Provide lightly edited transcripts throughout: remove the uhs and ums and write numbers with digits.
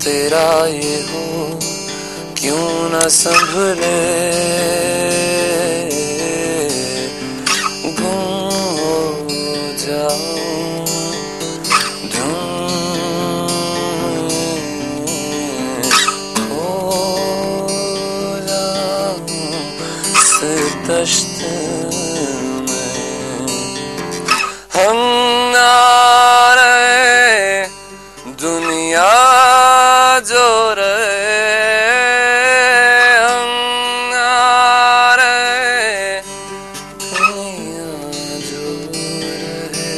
तेरा ये हो क्यों न संभले, गुम हो जाऊं खो जाऊं से दश्त में। हम ना रहे दुनिया जो रहे, हम ना रहे दुनिया जो रहे।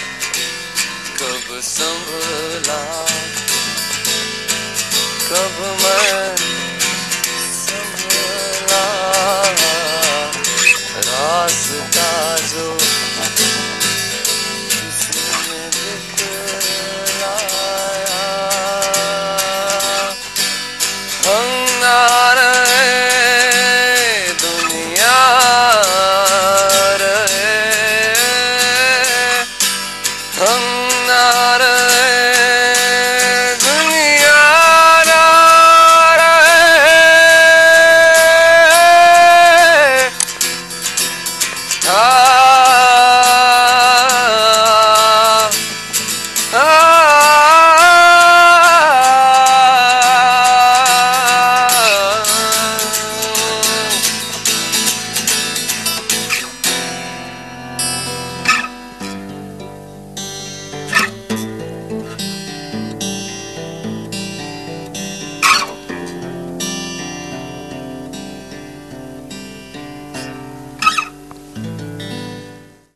कब संभला कब